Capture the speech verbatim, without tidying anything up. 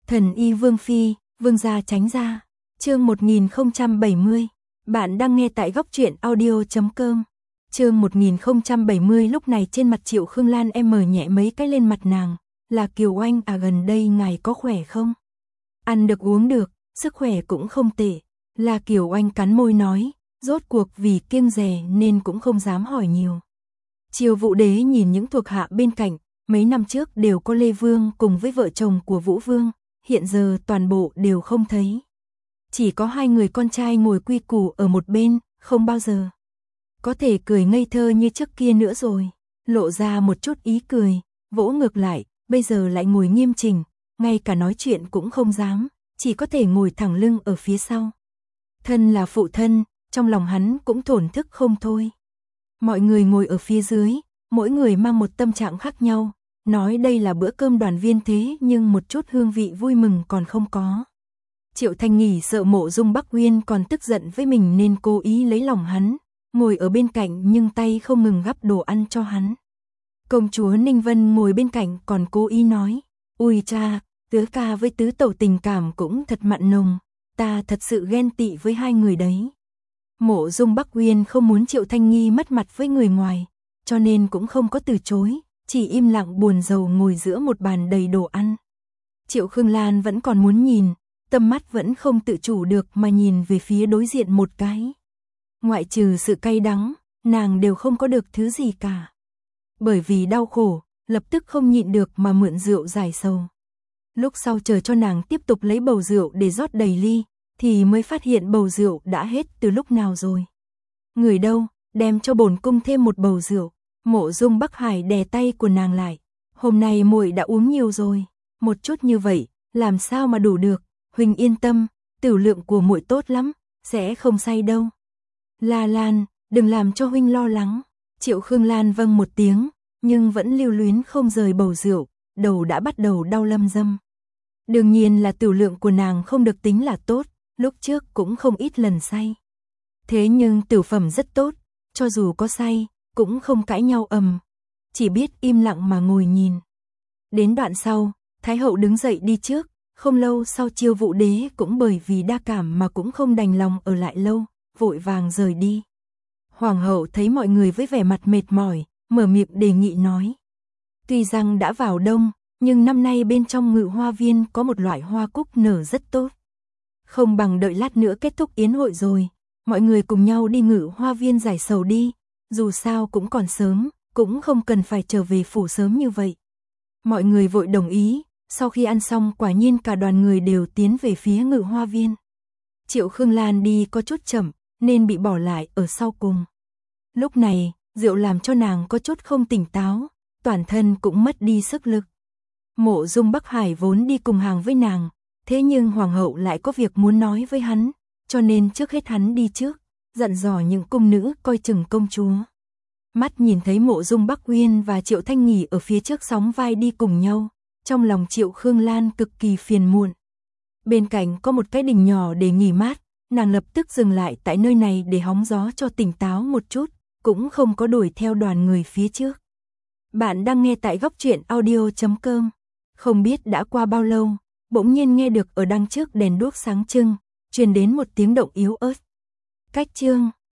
Thần y Vương Phi, Vương gia tránh ra. Chương một nghìn không trăm bảy mươi. Bạn đang nghe tại góc truyện audio chấm com. Chương một nghìn không trăm bảy mươi. Lúc này trên mặt Triệu Khương Lan em mở nhẹ mấy cái lên mặt nàng. Là Kiều Oanh à, gần đây ngài có khỏe không? Ăn được uống được, sức khỏe cũng không tệ. Là Kiều Oanh cắn môi nói, rốt cuộc vì kiêng dè nên cũng không dám hỏi nhiều. Triều Vũ Đế nhìn những thuộc hạ bên cạnh, mấy năm trước đều có Lê Vương cùng với vợ chồng của Vũ Vương, hiện giờ toàn bộ đều không thấy. Chỉ có hai người con trai ngồi quy củ ở một bên, không bao giờ có thể cười ngây thơ như trước kia nữa rồi, lộ ra một chút ý cười, vỗ ngược lại, bây giờ lại ngồi nghiêm chỉnh, ngay cả nói chuyện cũng không dám, chỉ có thể ngồi thẳng lưng ở phía sau. Thân là phụ thân, trong lòng hắn cũng thổn thức không thôi. Mọi người ngồi ở phía dưới, mỗi người mang một tâm trạng khác nhau, nói đây là bữa cơm đoàn viên thế nhưng một chút hương vị vui mừng còn không có. Triệu Thanh Nghỉ sợ Mộ Dung Bắc Uyên còn tức giận với mình nên cố ý lấy lòng hắn, ngồi ở bên cạnh nhưng tay không ngừng gắp đồ ăn cho hắn. Công chúa Ninh Vân ngồi bên cạnh còn cố ý nói, ui cha, tứ ca với tứ tẩu tình cảm cũng thật mặn nồng, ta thật sự ghen tị với hai người đấy. Mộ Dung Bắc Uyên không muốn Triệu Thanh Nghi mất mặt với người ngoài, cho nên cũng không có từ chối, chỉ im lặng buồn rầu ngồi giữa một bàn đầy đồ ăn. Triệu Khương Lan vẫn còn muốn nhìn, tâm mắt vẫn không tự chủ được mà nhìn về phía đối diện một cái. Ngoại trừ sự cay đắng, nàng đều không có được thứ gì cả. Bởi vì đau khổ, lập tức không nhịn được mà mượn rượu giải sầu. Lúc sau chờ cho nàng tiếp tục lấy bầu rượu để rót đầy ly, thì mới phát hiện bầu rượu đã hết từ lúc nào rồi. Người đâu, đem cho bổn cung thêm một bầu rượu. Mộ Dung Bắc Hải đè tay của nàng lại. Hôm nay muội đã uống nhiều rồi, một chút như vậy, làm sao mà đủ được. Huynh yên tâm, tửu lượng của muội tốt lắm, sẽ không say đâu. La Lan, đừng làm cho huynh lo lắng. Triệu Khương Lan vâng một tiếng, nhưng vẫn lưu luyến không rời bầu rượu, đầu đã bắt đầu đau lâm dâm. Đương nhiên là tửu lượng của nàng không được tính là tốt, lúc trước cũng không ít lần say. Thế nhưng tửu phẩm rất tốt, cho dù có say, cũng không cãi nhau ầm, chỉ biết im lặng mà ngồi nhìn. Đến đoạn sau, Thái hậu đứng dậy đi trước, không lâu sau Chiêu Vũ Đế cũng bởi vì đa cảm mà cũng không đành lòng ở lại lâu, vội vàng rời đi. Hoàng hậu thấy mọi người với vẻ mặt mệt mỏi, mở miệng đề nghị nói. Tuy rằng đã vào đông, nhưng năm nay bên trong Ngự Hoa Viên có một loại hoa cúc nở rất tốt. Không bằng đợi lát nữa kết thúc yến hội rồi, mọi người cùng nhau đi Ngự Hoa Viên giải sầu đi, dù sao cũng còn sớm, cũng không cần phải trở về phủ sớm như vậy. Mọi người vội đồng ý, sau khi ăn xong quả nhiên cả đoàn người đều tiến về phía Ngự Hoa Viên. Triệu Khương Lan đi có chút chậm, nên bị bỏ lại ở sau cùng. Lúc này, rượu làm cho nàng có chút không tỉnh táo, toàn thân cũng mất đi sức lực. Mộ Dung Bắc Hải vốn đi cùng hàng với nàng, thế nhưng hoàng hậu lại có việc muốn nói với hắn, cho nên trước hết hắn đi trước, dặn dò những cung nữ coi chừng công chúa. Mắt nhìn thấy Mộ Dung Bắc Uyên và Triệu Thanh Nghỉ ở phía trước sóng vai đi cùng nhau, trong lòng Triệu Khương Lan cực kỳ phiền muộn. Bên cạnh có một cái đình nhỏ để nghỉ mát, nàng lập tức dừng lại tại nơi này để hóng gió cho tỉnh táo một chút, cũng không có đuổi theo đoàn người phía trước. Bạn đang nghe tại góc truyện audio chấm com. Không biết đã qua bao lâu, bỗng nhiên nghe được ở đằng trước đèn đuốc sáng trưng, truyền đến một tiếng động yếu ớt. Cách chương